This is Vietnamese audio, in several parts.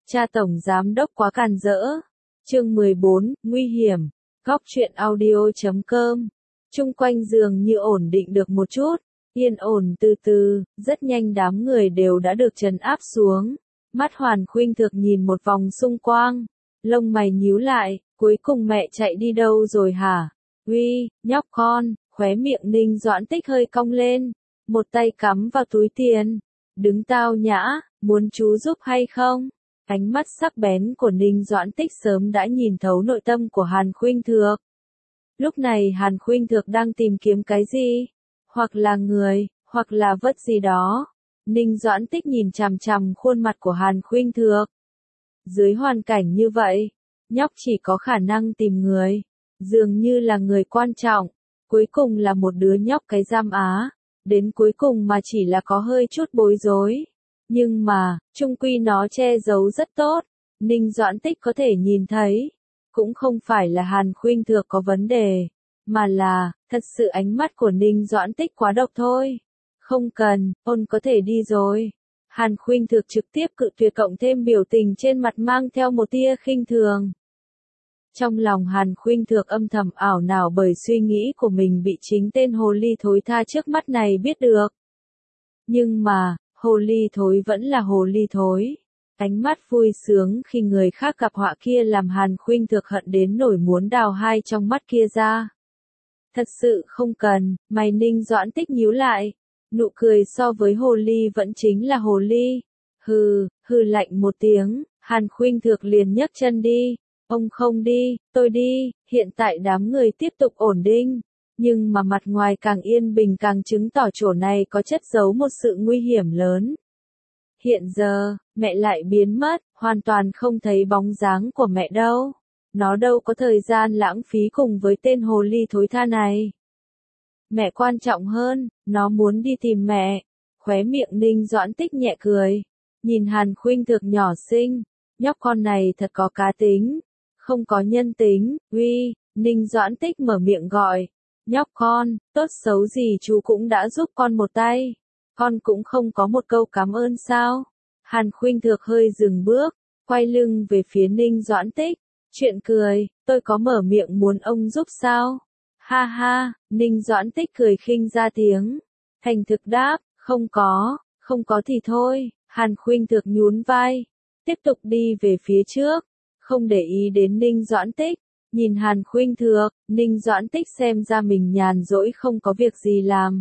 Cha tổng giám đốc quá càn rỡ. Chương 14, nguy hiểm. Góc truyện audio.com. Chung quanh dường như ổn định được một chút, yên ổn từ từ, rất nhanh đám người đều đã được trấn áp xuống. Mắt Hoàn Khuynh Thược nhìn một vòng xung quanh, lông mày nhíu lại, cuối cùng mẹ chạy đi đâu rồi hả? Uy, nhóc con, khóe miệng Ninh Doãn Tích hơi cong lên, một tay cắm vào túi tiền. Đứng tao nhã, muốn chú giúp hay không? Ánh mắt sắc bén của Ninh Doãn Tích sớm đã nhìn thấu nội tâm của Hàn Khuynh Thược. Lúc này Hàn Khuynh Thược đang tìm kiếm cái gì? Hoặc là người, hoặc là vật gì đó. Ninh Doãn Tích nhìn chằm chằm khuôn mặt của Hàn Khuynh Thược. Dưới hoàn cảnh như vậy, nhóc chỉ có khả năng tìm người. Dường như là người quan trọng. Cuối cùng là một đứa nhóc cái giam á. Đến cuối cùng mà chỉ là có hơi chút bối rối. Nhưng mà, chung quy nó che giấu rất tốt. Ninh Doãn Tích có thể nhìn thấy. Cũng không phải là Hàn Khuynh Thược có vấn đề. Mà là, thật sự ánh mắt của Ninh Doãn Tích quá độc thôi. Không cần, ôn có thể đi rồi. Hàn Khuynh Thược trực tiếp cự tuyệt cộng thêm biểu tình trên mặt mang theo một tia khinh thường. Trong lòng Hàn Khuynh Thược âm thầm ảo não bởi suy nghĩ của mình bị chính tên hồ ly thối tha trước mắt này biết được. Nhưng mà, hồ ly thối vẫn là hồ ly thối. Ánh mắt vui sướng khi người khác gặp họa kia làm Hàn Khuynh Thược hận đến nổi muốn đào hai trong mắt kia ra. Thật sự không cần, mày Ninh Doãn Tích nhíu lại. Nụ cười so với hồ ly vẫn chính là hồ ly. Hừ lạnh một tiếng, Hàn Khuynh Thược liền nhấc chân đi. Ông không đi, tôi đi, hiện tại đám người tiếp tục ổn định. Nhưng mà mặt ngoài càng yên bình càng chứng tỏ chỗ này có chất giấu một sự nguy hiểm lớn. Hiện giờ, mẹ lại biến mất, hoàn toàn không thấy bóng dáng của mẹ đâu. Nó đâu có thời gian lãng phí cùng với tên hồ ly thối tha này. Mẹ quan trọng hơn, nó muốn đi tìm mẹ. Khóe miệng Ninh Doãn Tích nhẹ cười. Nhìn Hàn Khuynh Thược nhỏ xinh, nhóc con này thật có cá tính, không có nhân tính. Uy, Ninh Doãn Tích mở miệng gọi. Nhóc con, tốt xấu gì chú cũng đã giúp con một tay. Con cũng không có một câu cảm ơn sao? Hàn Khuynh Thược hơi dừng bước, quay lưng về phía Ninh Doãn Tích. Chuyện cười, tôi có mở miệng muốn ông giúp sao? Ha ha, Ninh Doãn Tích cười khinh ra tiếng. Thành thực đáp, không có thì thôi. Hàn Khuynh Thược nhún vai, tiếp tục đi về phía trước, không để ý đến Ninh Doãn Tích. Nhìn Hàn Khuynh Thược, Ninh Doãn Tích xem ra mình nhàn rỗi không có việc gì làm.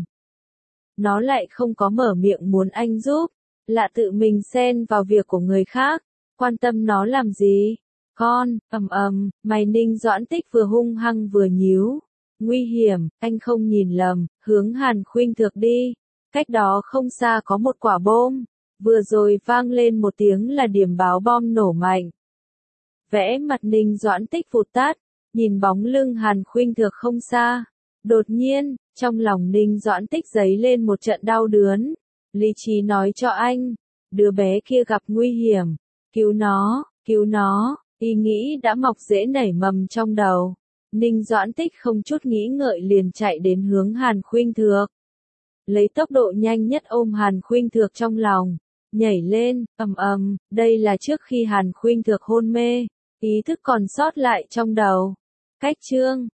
Nó lại không có mở miệng muốn anh giúp, lạ tự mình xen vào việc của người khác, quan tâm nó làm gì? Con, mày Ninh Doãn Tích vừa hung hăng vừa nhíu. Nguy hiểm, anh không nhìn lầm, hướng Hàn Khuynh Thược đi. Cách đó không xa có một quả bom, vừa rồi vang lên một tiếng là điểm báo bom nổ mạnh. Vẽ mặt Ninh Doãn Tích vụt tắt, nhìn bóng lưng Hàn Khuynh Thược không xa. Đột nhiên, trong lòng Ninh Doãn Tích dấy lên một trận đau đớn. Lý trí nói cho anh, đứa bé kia gặp nguy hiểm. Cứu nó, ý nghĩ đã mọc rễ nảy mầm trong đầu. Ninh Doãn Tích không chút nghĩ ngợi liền chạy đến hướng Hàn Khuynh Thược. Lấy tốc độ nhanh nhất ôm Hàn Khuynh Thược trong lòng, nhảy lên, đây là trước khi Hàn Khuynh Thược hôn mê, ý thức còn sót lại trong đầu. Cách chương